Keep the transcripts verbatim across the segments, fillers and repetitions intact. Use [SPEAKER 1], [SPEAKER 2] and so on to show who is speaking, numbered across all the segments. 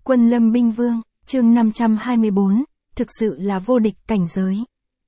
[SPEAKER 1] Quân Lâm Binh Vương, chương năm trăm hai mươi bốn, thực sự là vô địch cảnh giới.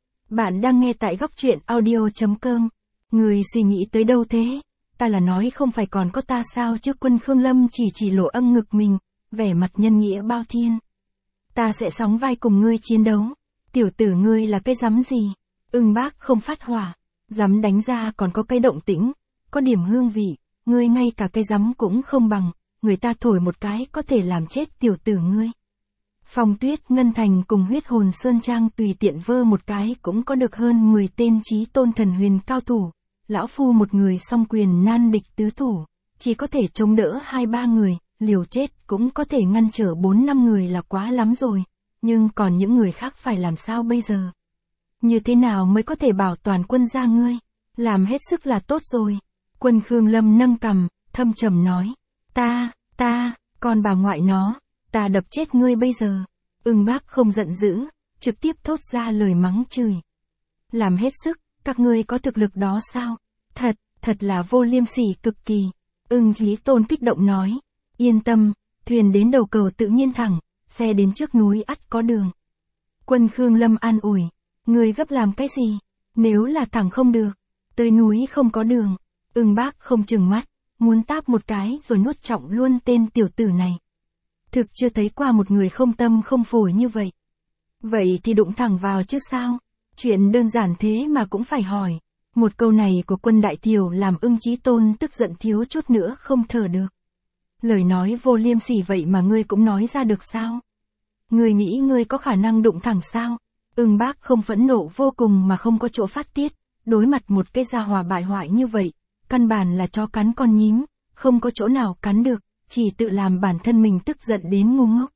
[SPEAKER 1] Bạn đang nghe tại góc truyện audio.com. Người suy nghĩ tới đâu thế? Ta là nói không phải còn có ta sao chứ. Quân Khương Lâm chỉ chỉ lộ âm ngực mình, vẻ mặt nhân nghĩa bao thiên. Ta sẽ sóng vai cùng ngươi chiến đấu. Tiểu tử ngươi là cái rắm gì? Ưng Bác không phát hỏa. Rắm đánh ra còn có cái động tĩnh, có điểm hương vị, ngươi ngay cả cái rắm cũng không bằng, người ta thổi một cái có thể làm chết tiểu tử ngươi. Phong Tuyết Ngân Thành cùng Huyết Hồn Sơn Trang tùy tiện vơ một cái cũng có được hơn mười tên chí tôn thần huyền cao thủ, lão phu một người song quyền nan địch tứ thủ, chỉ có thể chống đỡ hai ba người, liều chết cũng có thể ngăn trở bốn năm người là quá lắm rồi, nhưng còn những người khác phải làm sao bây giờ? Như thế nào mới có thể bảo toàn quân gia ngươi? Làm hết sức là tốt rồi. Quân Khương Lâm nâng cằm, thâm trầm nói, ta, ta, con bà ngoại nó, ta đập chết ngươi bây giờ. Ưng Bác không giận dữ, trực tiếp thốt ra lời mắng chửi. Làm hết sức, các ngươi có thực lực đó sao? Thật, thật là vô liêm sỉ cực kỳ. Ưng Chí Tôn kích động nói, yên tâm, thuyền đến đầu cầu tự nhiên thẳng, xe đến trước núi ắt có đường. Quân Khương Lâm an ủi, ngươi gấp làm cái gì? Nếu là thẳng không được, tới núi không có đường. Ưng Bác không chừng mắt, muốn táp một cái rồi nuốt trọng luôn tên tiểu tử này. Thực chưa thấy qua một người không tâm không phổi như vậy. Vậy thì đụng thẳng vào chứ sao? Chuyện đơn giản thế mà cũng phải hỏi. Một câu này của Quân Đại Thiểu làm Ưng Chí Tôn tức giận thiếu chút nữa không thở được. Lời nói vô liêm sỉ vậy mà ngươi cũng nói ra được sao? Ngươi nghĩ ngươi có khả năng đụng thẳng sao? Ưng Bác không phẫn nộ vô cùng mà không có chỗ phát tiết, đối mặt một cái gia hỏa bại hoại như vậy, căn bản là chó cắn con nhím, không có chỗ nào cắn được, chỉ tự làm bản thân mình tức giận đến ngu ngốc.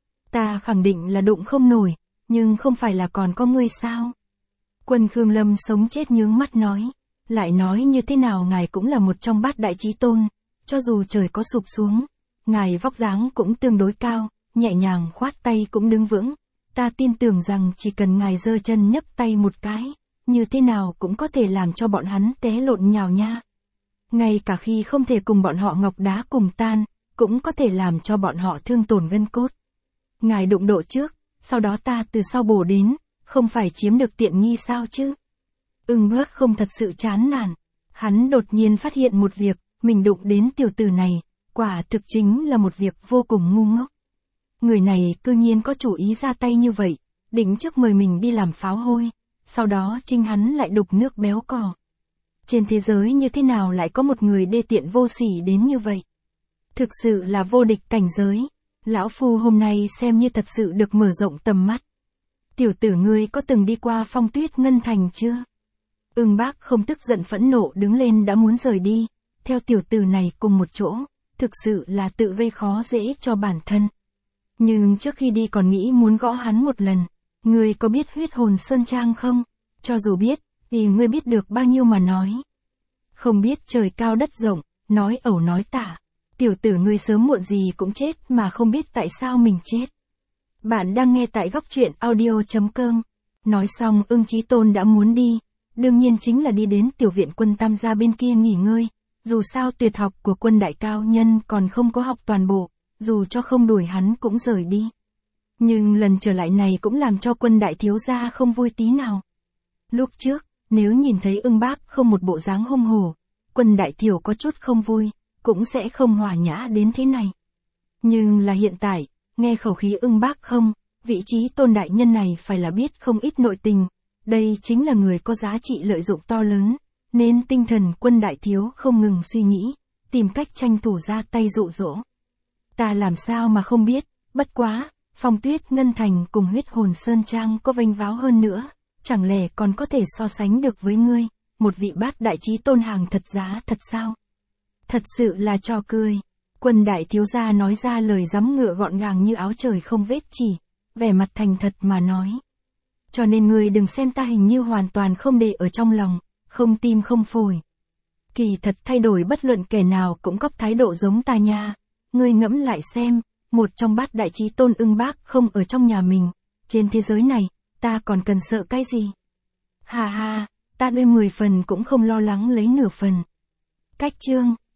[SPEAKER 1] Ta khẳng định là đụng không nổi, nhưng không phải là còn có ngươi sao? Quân Khương Lâm sống chết nhướng mắt nói, lại nói như thế nào ngài cũng là một trong bát đại chí tôn, cho dù trời có sụp xuống, ngài vóc dáng cũng tương đối cao, nhẹ nhàng khoát tay cũng đứng vững. Ta tin tưởng rằng chỉ cần ngài giơ chân nhấc tay một cái, như thế nào cũng có thể làm cho bọn hắn té lộn nhào nha. Ngay cả khi không thể cùng bọn họ ngọc đá cùng tan, cũng có thể làm cho bọn họ thương tổn gân cốt. Ngài đụng độ trước, sau đó ta từ sau bổ đến, không phải chiếm được tiện nghi sao chứ? Ưng Bác không thật sự chán nản. Hắn đột nhiên phát hiện một việc, mình đụng đến tiểu tử này, quả thực chính là một việc vô cùng ngu ngốc. Người này cư nhiên có chủ ý ra tay như vậy, định trước mời mình đi làm pháo hôi, sau đó chính hắn lại đục nước béo cò. Trên thế giới như thế nào lại có một người đê tiện vô sỉ đến như vậy? Thực sự là vô địch cảnh giới. Lão phu hôm nay xem như thật sự được mở rộng tầm mắt. Tiểu tử ngươi có từng đi qua Phong Tuyết Ngân Thành chưa? Ưng Bác không tức giận phẫn nộ đứng lên đã muốn rời đi, theo tiểu tử này cùng một chỗ, thực sự là tự gây khó dễ cho bản thân. Nhưng trước khi đi còn nghĩ muốn gõ hắn một lần. Ngươi có biết Huyết Hồn Sơn Trang không? Cho dù biết, thì ngươi biết được bao nhiêu mà nói. Không biết trời cao đất rộng, nói ẩu nói tả. Tiểu tử ngươi sớm muộn gì cũng chết mà không biết tại sao mình chết. Bạn đang nghe tại góc truyện audio.com. Nói xong Ưng Chí Tôn đã muốn đi. Đương nhiên chính là đi đến tiểu viện Quân Tam gia bên kia nghỉ ngơi. Dù sao tuyệt học của Quân đại cao nhân còn không có học toàn bộ. Dù cho không đuổi hắn cũng rời đi. Nhưng lần trở lại này cũng làm cho Quân đại thiếu gia không vui tí nào. Lúc trước, nếu nhìn thấy Ưng Bác không một bộ dáng hung hổ, Quân đại thiểu có chút không vui, cũng sẽ không hòa nhã đến thế này. Nhưng là hiện tại, nghe khẩu khí Ưng Bác không, vị trí tôn đại nhân này phải là biết không ít nội tình, đây chính là người có giá trị lợi dụng to lớn, nên tinh thần Quân đại thiếu không ngừng suy nghĩ, tìm cách tranh thủ ra tay dụ dỗ. Ta làm sao mà không biết, bất quá, Phong Tuyết Ngân Thành cùng Huyết Hồn Sơn Trang có vênh váo hơn nữa, chẳng lẽ còn có thể so sánh được với ngươi, một vị bát đại chí tôn hàng thật giá thật sao? Thật sự là trò cười. Quân đại thiếu gia nói ra lời giấm ngựa gọn gàng như áo trời không vết chỉ, vẻ mặt thành thật mà nói. Cho nên ngươi đừng xem ta hình như hoàn toàn không để ở trong lòng, không tim không phổi. Kỳ thật thay đổi bất luận kẻ nào cũng có thái độ giống ta nha. Ngươi ngẫm lại xem, một trong bát đại chí tôn Ưng Bác không ở trong nhà mình, trên thế giới này, ta còn cần sợ cái gì? Hà hà, ta đôi mười phần cũng không lo lắng lấy nửa phần. Cách chương